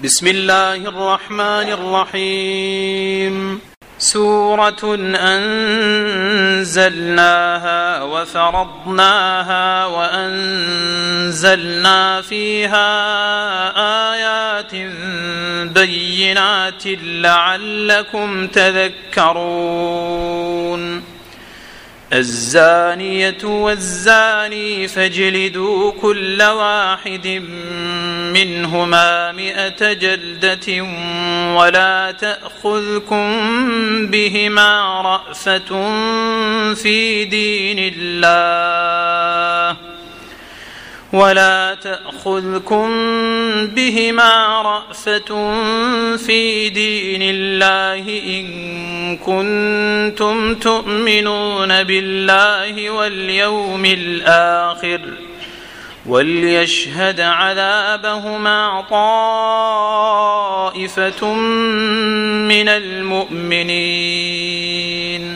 بسم الله الرحمن الرحيم. سورة أنزلناها وفرضناها وأنزلنا فيها آيات بينات لعلكم تذكرون. الزانية والزاني فاجلدوا كل واحد منهما 100 جلدة ولا تأخذكم بهما رأفة في دين الله إن كنتم تؤمنون بالله واليوم الآخر وليشهد عذابهما طائفة من المؤمنين.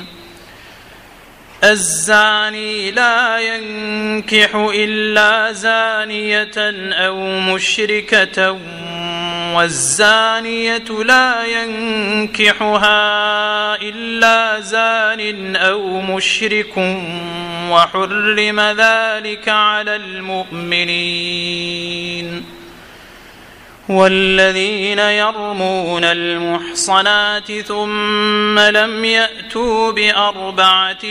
الزاني لا ينكح إلا زانية أو مشركة والزانية لا ينكحها إلا زان أو مشرك وحرم ذلك على المؤمنين. والذين يرمون المحصنات ثم لم يأتوا ب4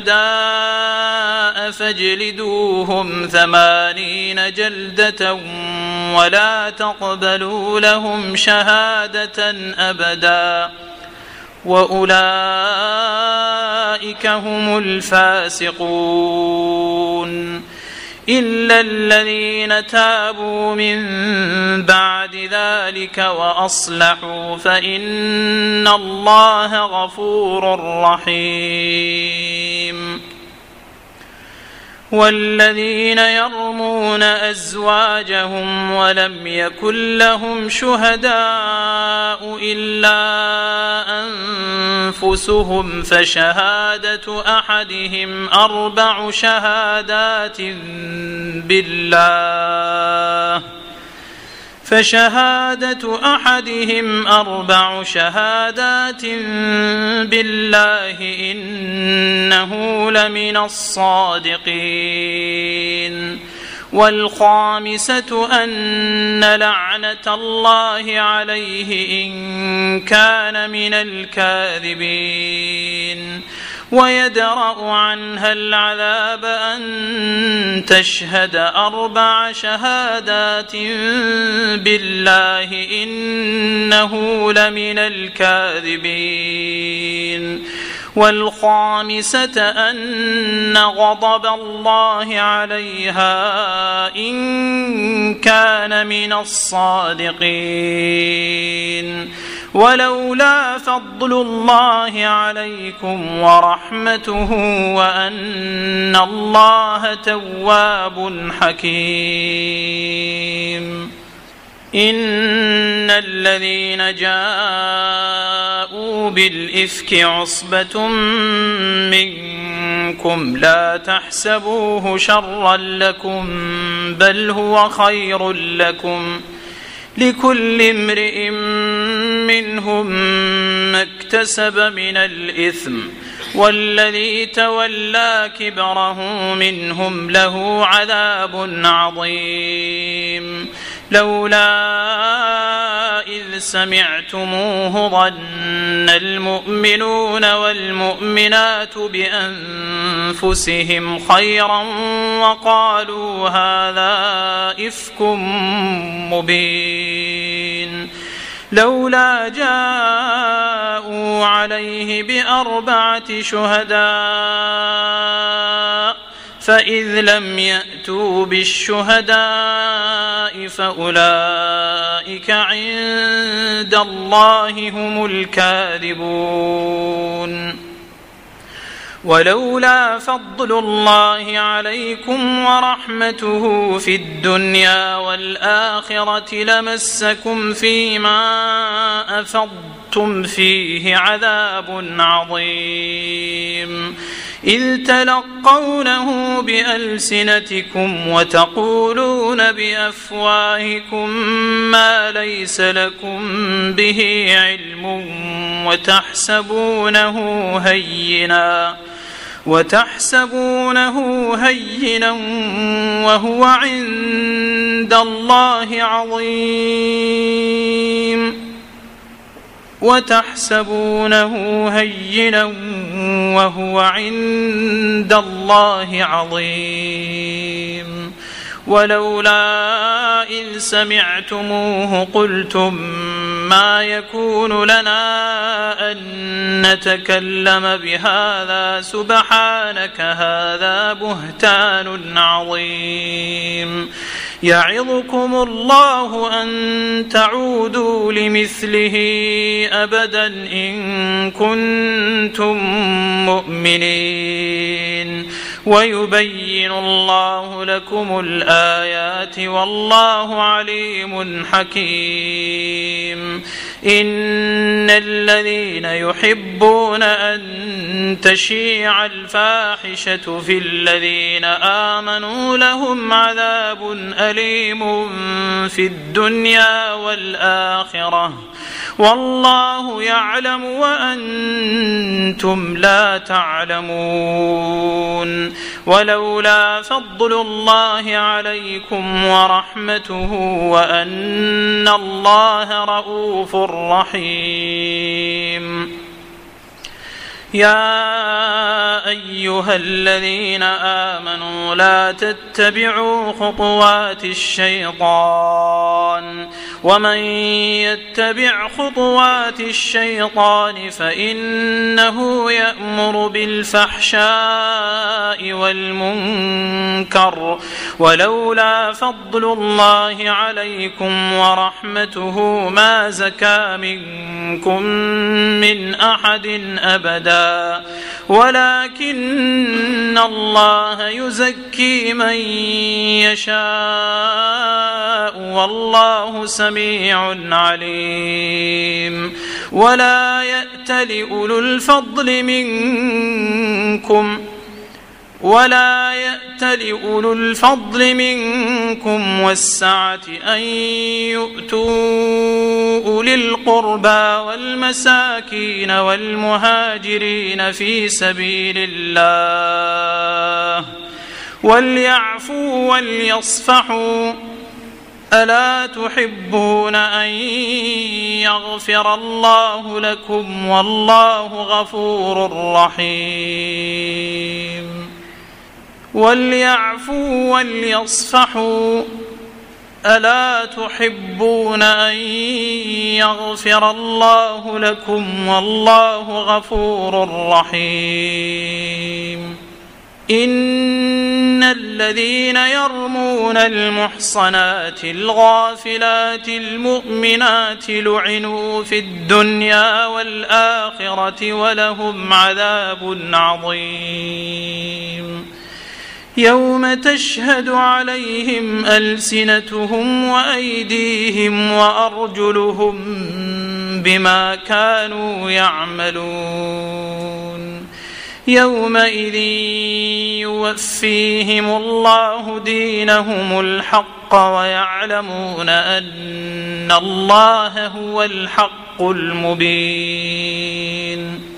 شهداء فاجلدوهم 80 جلدة ولا تقبلوا لهم شهادة أبدا وأولئك هم الفاسقون. إلا الذين تابوا من بعد ذلك وأصلحوا فإن الله غفور رحيم. والذين يرمون أزواجهم ولم يكن لهم شهداء إلا أنفسهم فشهادة أحدهم 4 شهادات بالله إنه لمن الصادقين. والخامسة أن لعنة الله عليه إن كان من الكاذبين. ويدرأ عنها العذاب أن تشهد 4 شهادات بالله إنه لمن الكاذبين. والخامسة أن غضب الله عليها إن كان من الصادقين. ولولا فضل الله عليكم ورحمته وأن الله تواب حكيم. إن الذين جاءوا بالإفك عصبة منكم لا تحسبوه شرا لكم بل هو خير لكم لكل امرئ منهم ما اكتسب من الإثم والذي تولى كبره منهم له عذاب عظيم. لولا إذ سمعتموه ظن المؤمنون والمؤمنات بأنفسهم خيرا وقالوا هذا إفك مبين. لولا جاءوا عليه ب4 شهداء فإذ لم يأتوا بالشهداء فأولئك عند الله هم الكاذبون. ولولا فضل الله عليكم ورحمته في الدنيا والآخرة لمسكم فيما أفضتم فيه عذاب عظيم. إذ تلقونه بألسنتكم وتقولون بأفواهكم ما ليس لكم به علم وتحسبونه هينا وهو عند الله عظيم ولولا إذ سمعتموه قلتم ما يكون لنا أن نتكلم بهذا سبحانك هذا بهتان عظيم يعظكم الله أن تعودوا لمثله أبدا إن كنتم مؤمنين ويبين الله لكم الآيات والله عليم حكيم إن الذين يحبون أن تشيع الفاحشة في الذين آمنوا لهم عذاب أليم في الدنيا والآخرة والله يعلم وأنتم لا تعلمون ولولا فضل الله عليكم ورحمته وأن الله رؤوف رحيم يا أيها الذين آمنوا لا تتبعوا خطوات الشيطان ومن يتبع خطوات الشيطان فإنه يأمر بالفحشاء والمنكر ولولا فضل الله عليكم ورحمته ما زكى منكم من أحد أبدا ولكن الله يزكي من يشاء والله سميع عليم ولا يأتل أولو الفضل منكم والسعة أن يؤتوا أولي القربى والمساكين والمهاجرين في سبيل الله وليعفوا وليصفحوا ألا تحبون أن يغفر الله لكم والله غفور رحيم وليعفوا وليصفحوا ألا تحبون أن يغفر الله لكم والله غفور رحيم إن الذين يرمون المحصنات الغافلات المؤمنات لعنوا في الدنيا والآخرة ولهم عذاب عظيم يوم تشهد عليهم ألسنتهم وأيديهم وأرجلهم بما كانوا يعملون يومئذ يوفيهم الله دينهم الحق ويعلمون أن الله هو الحق المبين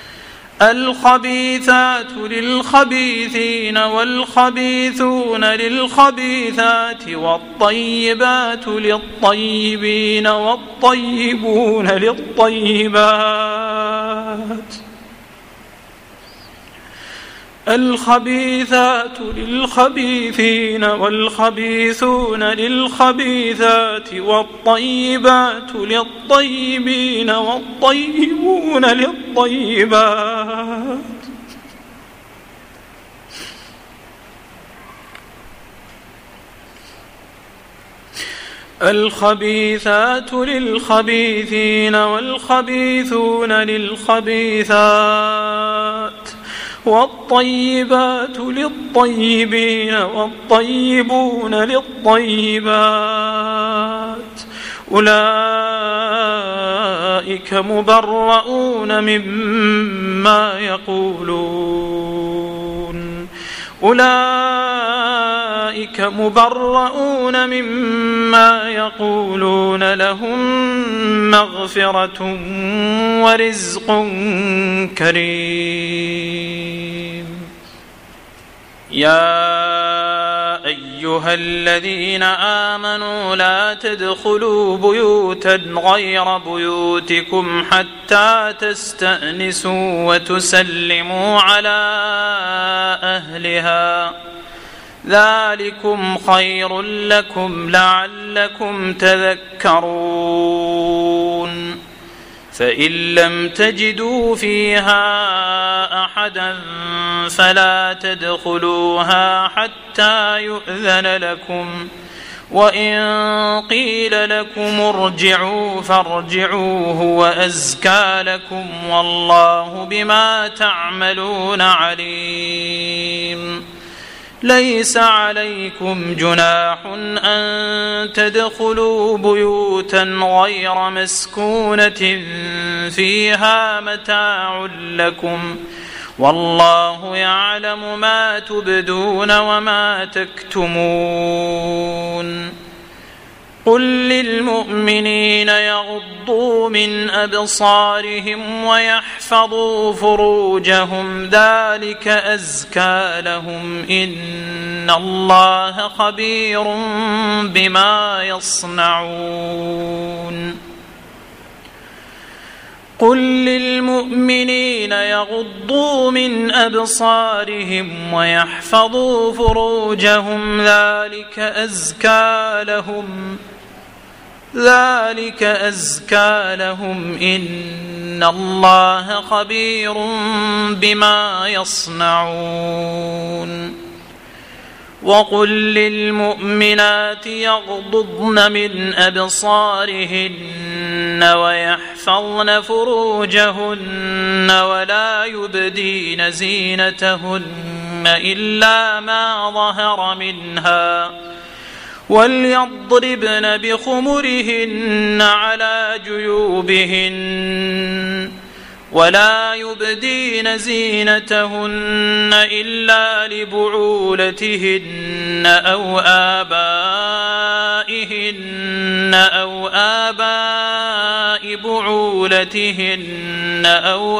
الخبيثات للخبيثين والخبيثون للخبيثات والطيبات للطيبين والطيبون للطيبات الخبيثات للخبيثين والخبيثون للخبيثات والطيبات للطيبين والطيبون للطيبات الخبيثات للخبيثين والخبيثون للخبيثات والطيبات للطيبين والطيبون للطيبات أولئك مبرؤون مما يقولون أولئك مبرؤون مما يقولون لهم مغفرة ورزق كريم. يا أيها الذين آمنوا لا تدخلوا بيوتا غير بيوتكم حتى تستأنسوا وتسلموا على أهلها ذلكم خير لكم لعلكم تذكرون. فإن لم تجدوا فيها أحدا فلا تدخلوها حتى يؤذن لكم، وإن قيل لكم ارجعوا فارجعوا هو أزكى لكم والله بما تعملون عليم. ليس عليكم جناح أن تدخلوا بيوتا غير مسكونة فيها متاع لكم والله يعلم ما تبدون وما تكتمون. قل للمؤمنين يغضوا من أبصارهم ويحفظوا فروجهم ذلك أزكى لهم إن الله خبير بما يصنعون. قل للمؤمنين يغضوا من أبصارهم ويحفظوا فروجهم ذلك أزكى لهم إن الله خبير بما يصنعون. وقل للمؤمنات يغضضن من أبصارهن ويحفظن فروجهن ولا يبدين زينتهن إلا ما ظهر منها وليضربن بخمرهن على جيوبهن ولا يبدين زينتهن إلا لبعولتهن أو آباء بعولتهن أو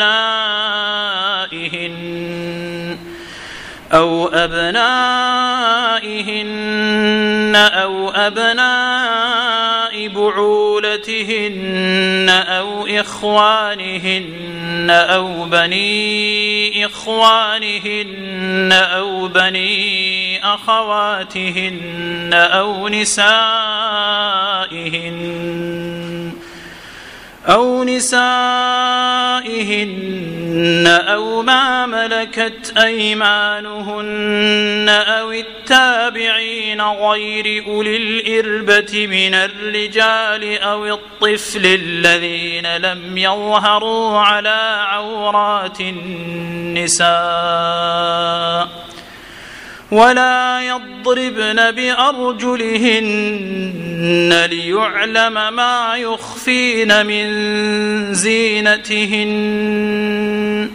أبناء بعولتهن أو إخوانهن أو بني إخوانهن أو بني أخواتهن أو نسائهن أو ما ملكت أيمانهن أو التابعين غير أولي الإربة من الرجال أو الطفل الذين لم يظهروا على عورات النساء ولا يضربن بأرجلهن ليعلم ما يخفين من زينتهن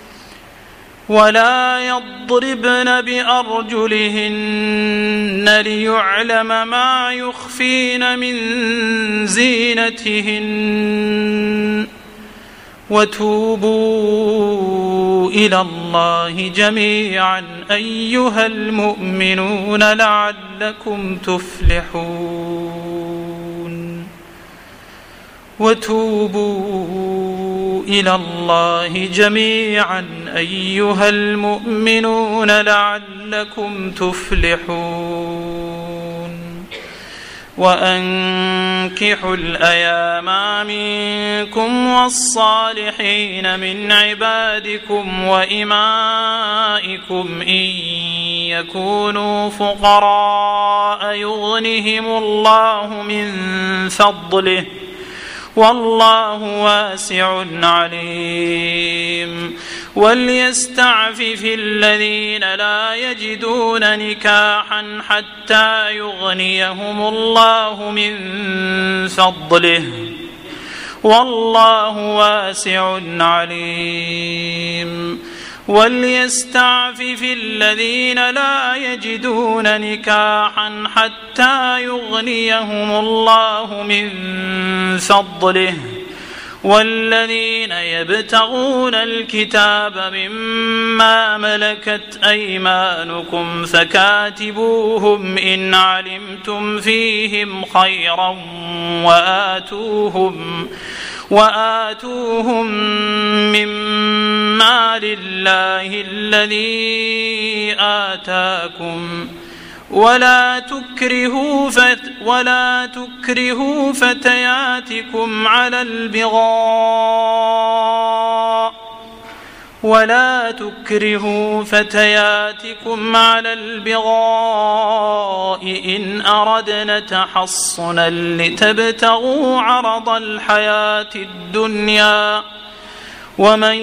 وتوبوا إلى الله جميعا أيها المؤمنون لعلكم تفلحون. وتوبوا إلى الله جميعا أيها المؤمنون لعلكم تفلحون. وأنكحوا الأيام منكم والصالحين من عبادكم وإمائكم إن يكونوا فقراء يغنهم الله من فضله والله واسع عليم. وليستعفف الذين لا يجدون نكاحا حتى يغنيهم الله من فضله والله واسع عليم. وليستعفف الذين لا يجدون نكاحا حتى يغنيهم الله من فضله والذين يبتغون الكتاب مما ملكت أيمانكم فكاتبوهم إن علمتم فيهم خيرا وآتوهم مما لله الذي آتاكم ولا تكرهوا فتياتكم على البغاء إن أردنا تحصنا لتبتغوا عرض الحياة الدنيا ومن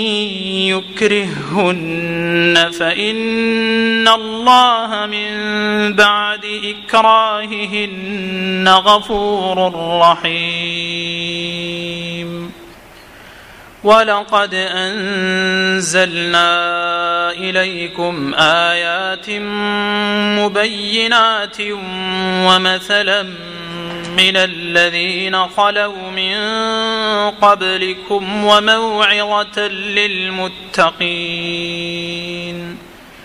يكرههن فإن الله من بعد إكراههن غفور رحيم. ولقد أنزلنا إليكم آيات مبينات ومثلا من الذين خلوا من قبلكم وموعظة للمتقين.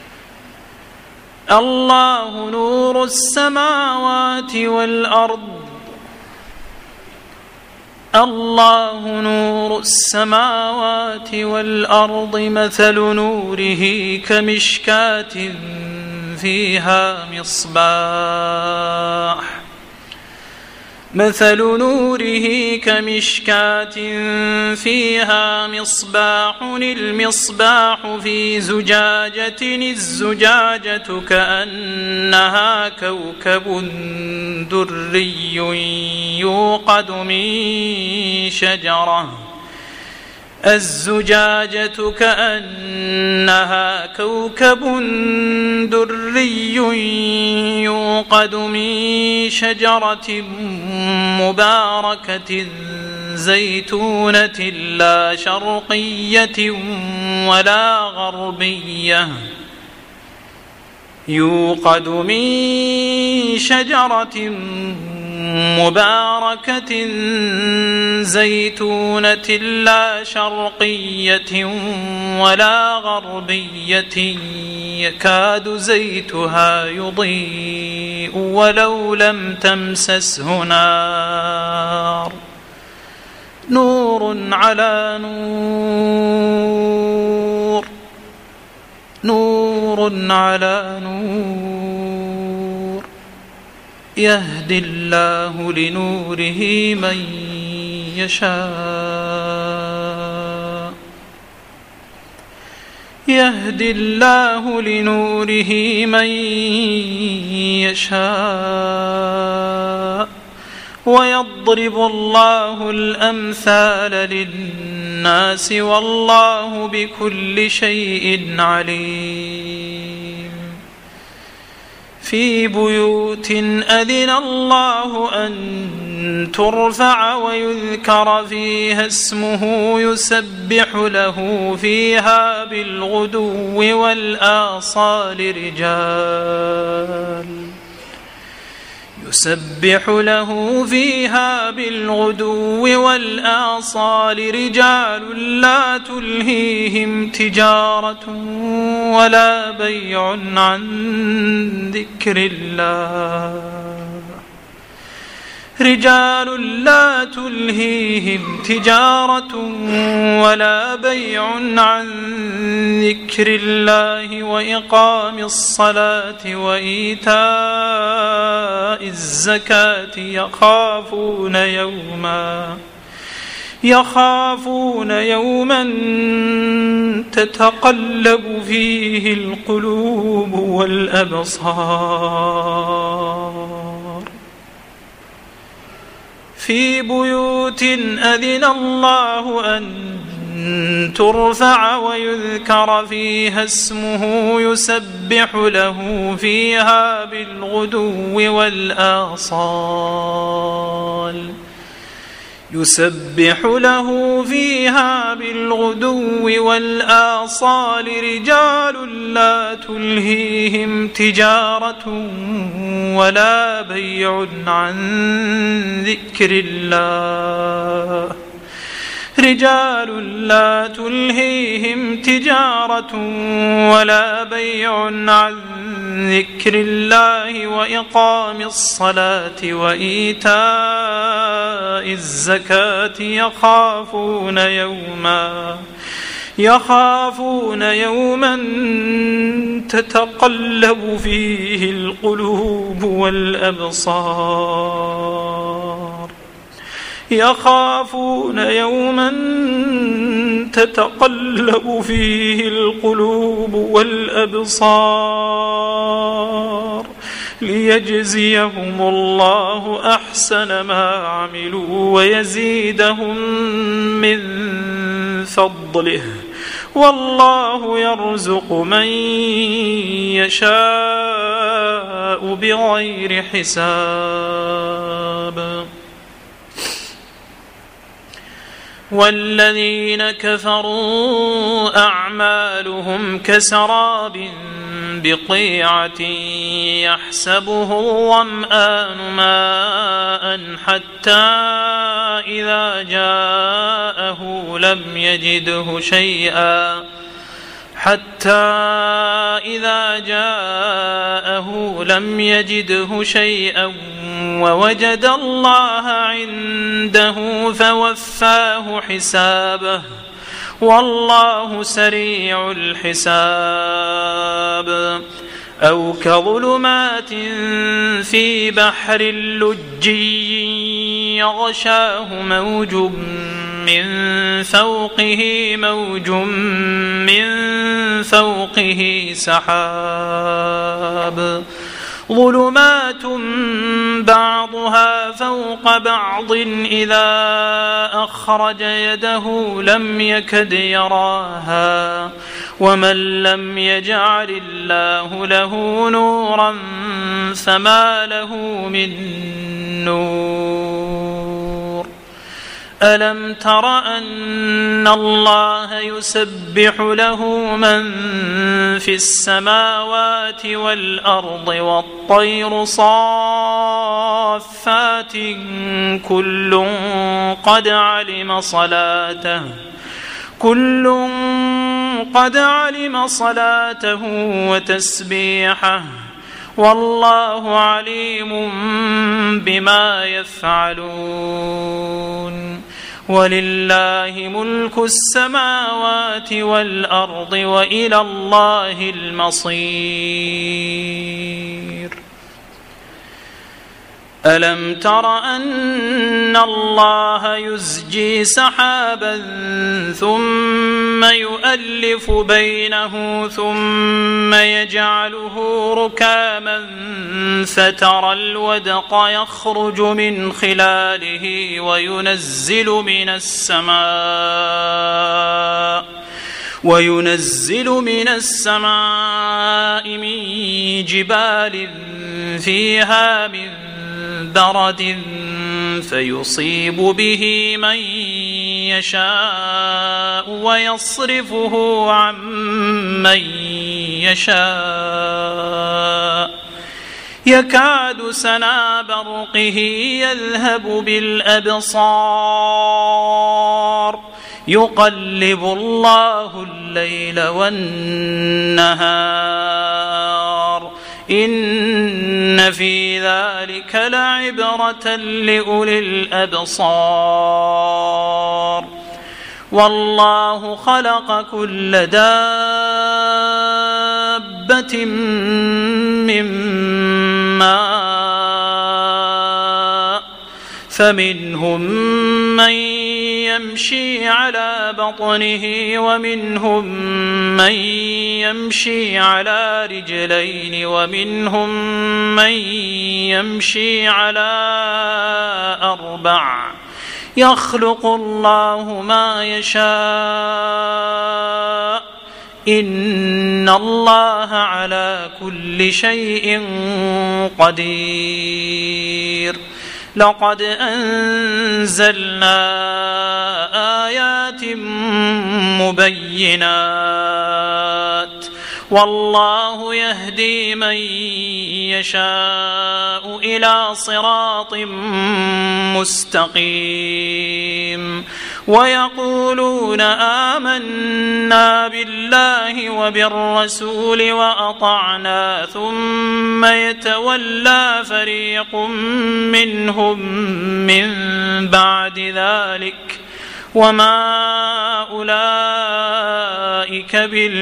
الله نور السماوات والأرض مثل نوره كمشكاة فيها مصباح المصباح في زجاجة الزجاجة كأنها كوكب دري يوقد من شجرة مباركة زيتونة لا شرقية ولا غربية يكاد زيتها يضيء ولو لم تمسسه نار نور على نور يهدي الله لنوره من يشاء ويضرب الله الأمثال للناس والله بكل شيء عليم. في بيوت أذن الله أن ترفع ويذكر فيها اسمه يسبح له فيها بالغدو والآصال رجال لا تلهيهم تجارة ولا بيع عن ذكر الله وإقام الصلاة وإيتاء الزكاة يخافون يوما تتقلب فيه القلوب والأبصار. في بيوت أذن الله أن ترفع ويذكر فيها اسمه يسبح له فيها بالغدو والآصال يسبح له فيها بالغدو والآصال رجال لا تلهيهم تجارة ولا بيع عن ذكر الله رجال لا تلهيهم تجارة ولا بيع عن ذكر الله وإقام الصلاة وإيتاء الزكاة يخافون يوما تتقلب فيه القلوب والأبصار يخافون يوما تتقلب فيه القلوب والأبصار ليجزيهم الله أحسن ما عملوا ويزيدهم من فضله والله يرزق من يشاء بغير حساب. والذين كفروا أعمالهم كسراب بقيعة يحسبه الظمآن ماء حتى إذا جاءه لم يجده شيئا ووجد الله عنده فوفاه حسابه والله سريع الحساب. أو كظلمات في بحر لجي يغشاه موج من فوقه سحاب ظلمات بعضها فوق بعض إذا أخرج يده لم يكد يراها ومن لم يجعل الله له نورا فما له من نور. ألم تر أن الله يسبح له من في السماوات والأرض والطير صافات كل قد علم صلاته وتسبيحه والله عليم بما يفعلون. ولله ملك السماوات والأرض وإلى الله المصير. ألم تر أن الله يزجي سحابا ثم يؤلف بينه ثم يجعله ركاما فترى الودق يخرج من خلاله وينزل من السماء من جبال فيها من برد فيصيب به من يشاء ويصرفه عن من يشاء يكاد سنا برقه يذهب بالأبصار يقلب الله الليل والنهار إن في ذلك لعبرة لأولي الأبصار. والله خلق كل دابة من ماء فمنهم من يمشي على بطنه ومنهم من يمشي على رجلين ومنهم من يمشي على أربع يخلق الله ما يشاء إن الله على كل شيء قدير. لقد أنزلنا آيات مبينات والله يهدي من يشاء إلى صراط مستقيم ويقولون آمنا بالله وبالرسول وأطعنا ثم يتولى فريق منهم من بعد ذلك وما أولئك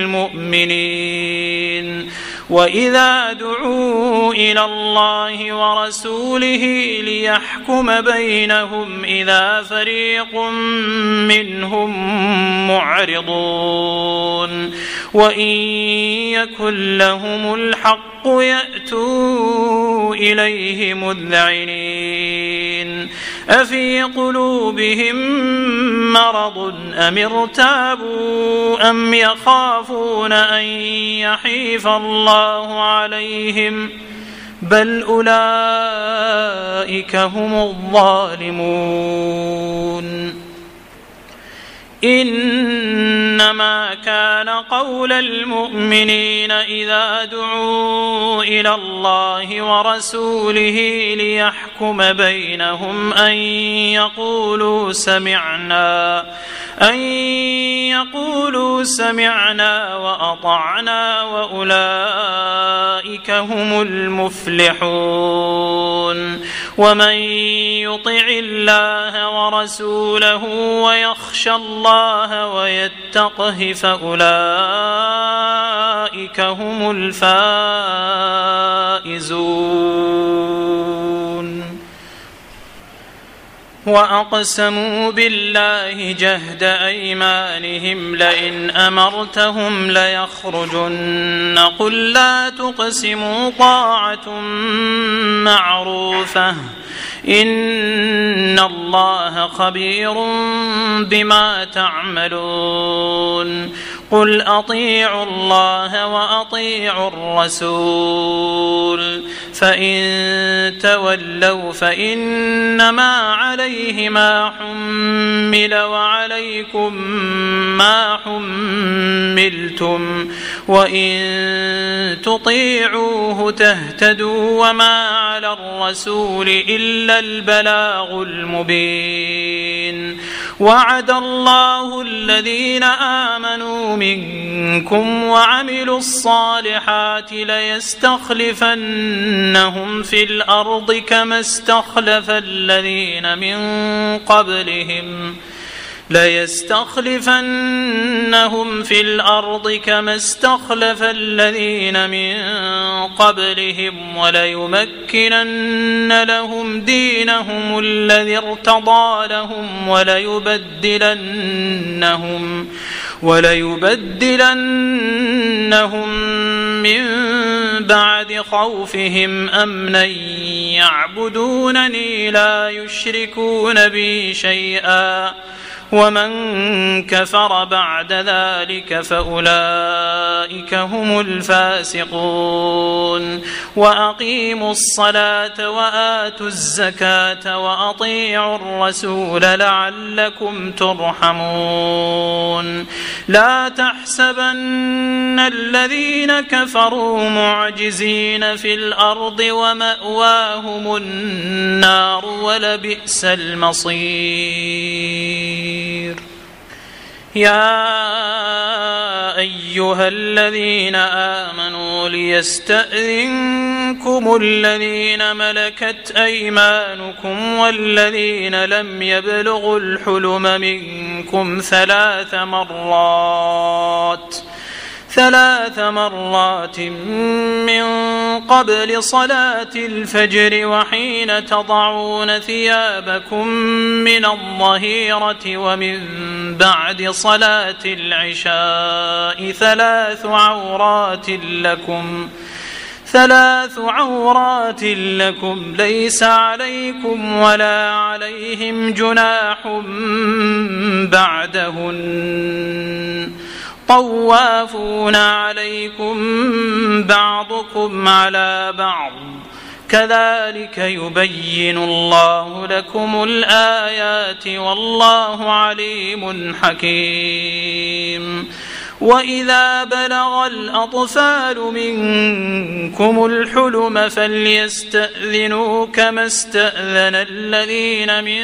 بالمؤمنين وإذا دعوا إلى الله ورسوله ليحكم بينهم إذا فريق منهم معرضون وإن يكن لهم الحق يأتوا إليه مذعنين أفي قلوبهم مرض أم ارتابوا أم يخافون أن يحيف الله عليهم بل أولئك هم الظالمون إنما كان قول المؤمنين إذا دعوا إلى الله ورسوله ليحكم بينهم أن يقولوا سمعنا وأطعنا وأولئك هم المفلحون ومن يطع الله ورسوله ويخشى الله ويتقه فأولئك هم الفائزون وأقسموا بالله جهد أيمانهم لئن أمرتهم ليخرجن قل لا تقسموا طاعة معروفة إن الله خبير بما تعملون قل أطيعوا الله وأطيعوا الرسول فإن تولوا فإنما عليه ما حمل وعليكم ما حملتم وإن تطيعوه تهتدوا وما على الرسول إلا البلاغ المبين وعد الله الذين آمنوا منكم وعملوا الصالحات ليستخلفنهم في الأرض كما استخلف الذين من قبلهم وليمكنن لهم دينهم الذي ارتضى لهم وليبدلنهم من بعد خوفهم أمنا يعبدونني لا يشركون بي شيئا ومن كفر بعد ذلك فأولئك هم الفاسقون وأقيموا الصلاة وآتوا الزكاة وأطيعوا الرسول لعلكم ترحمون لا تحسبن الذين كفروا معجزين في الأرض ومأواهم النار ولبئس المصير يا أيها الذين آمنوا ليستأذنكم الذين ملكت أيمانكم والذين لم يبلغوا الحلم منكم ثلاث مرات من قبل صلاة الفجر وحين تضعون ثيابكم من الظهيرة ومن بعد صلاة العشاء ثلاث عورات لكم ليس عليكم ولا عليهم جناح بعدهن طوافون عليكم بعضكم على بعض كذلك يبين الله لكم الآيات والله عليم حكيم. وإذا بلغ الأطفال منكم الحلم فليستأذنوا كما استأذن الذين من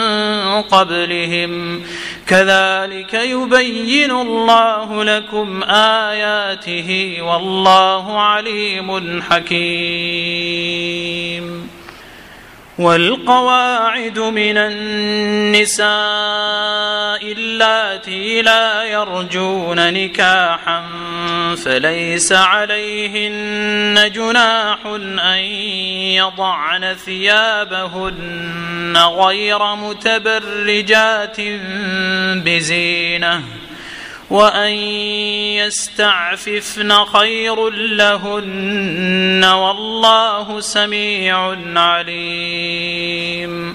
قبلهم كذلك يبين الله لكم آياته والله عليم حكيم. والقواعد من النساء اللاتي لا يرجون نكاحا فليس عليهن جناح أن يضعن ثيابهن غير متبرجات بزينة وأن يستعففن خير لهن والله سميع عليم.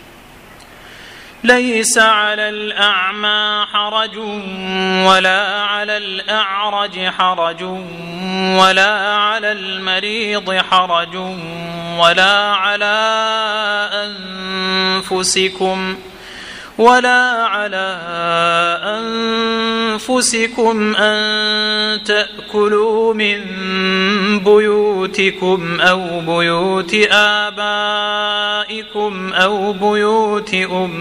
ليس على الأعمى حرج ولا على الأعرج حرج ولا على المريض حرج ولا على أنفسكم أن تأكلوا من بيوتكم أو بيوت آبائكم أو بيوت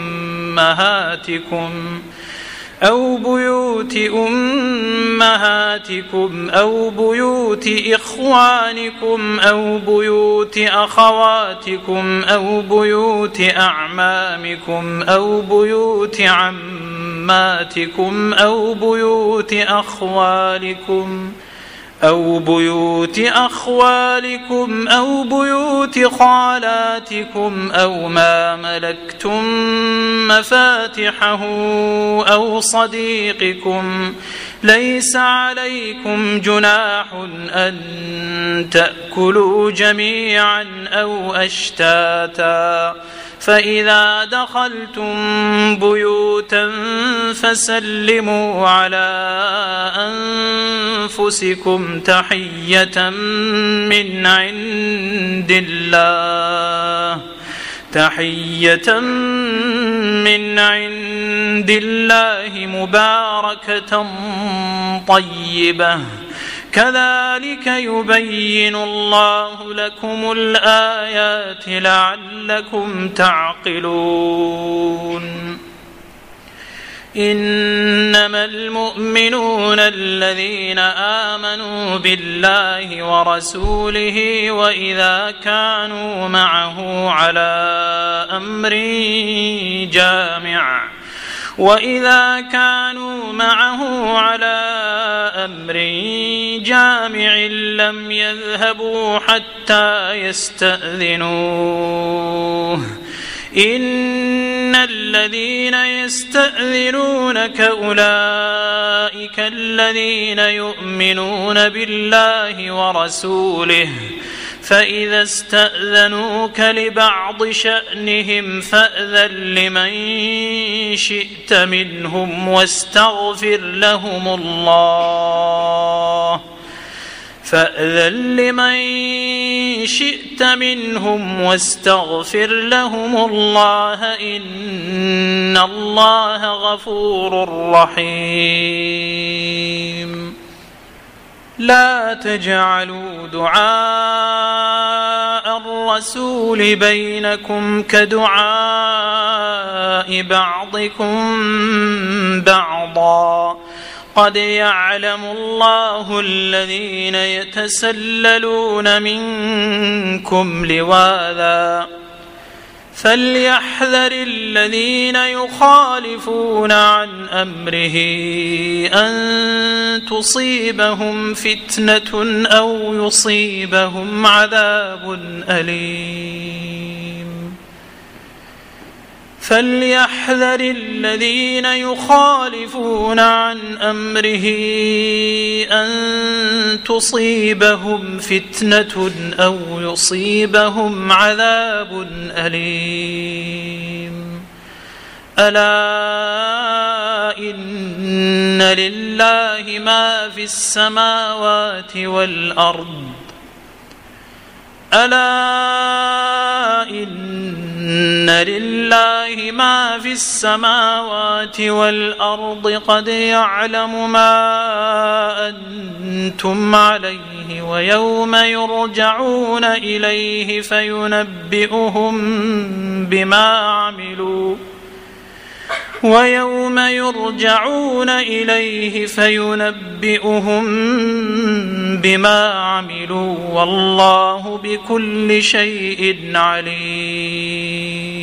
أمهاتكم أو بيوت إخوانكم أو بيوت أخواتكم أو بيوت أعمامكم أو بيوت عماتكم أو بيوت أخوالكم أو بيوت خالاتكم أو ما ملكتم مفاتحه أو صديقكم ليس عليكم جناح أن تأكلوا جميعا أو أشتاتا فإذا دخلتم بيوتا فسلموا على أنفسكم تحية من عند الله مباركة طيبة كذلك يبين الله لكم الآيات لعلكم تعقلون. إنما المؤمنون الذين آمنوا بالله ورسوله وإذا كانوا معه على أمر جامع لم يذهبوا حتى يستأذنوه إن الذين يستأذنونك أولئك الذين يؤمنون بالله ورسوله فإذا استأذنوك لبعض شأنهم فأذن لمن شئت منهم واستغفر لهم الله إن الله غفور رحيم. لا تجعلوا دعاء الرسول بينكم كدعاء بعضكم بعضا قد يعلم الله الذين يتسللون منكم لواذا فليحذر الذين يخالفون عن أمره أن تصيبهم فتنة أو يصيبهم عذاب أليم. فليحذر الذين يخالفون عن أمره أن تصيبهم فتنة أو يصيبهم عذاب أليم. ألا إن لله ما في السماوات والأرض ألا إن لله ما في السماوات والأرض قد يعلم ما أنتم عليه ويوم يرجعون إليه فينبئهم بما عملوا والله بكل شيء عليم.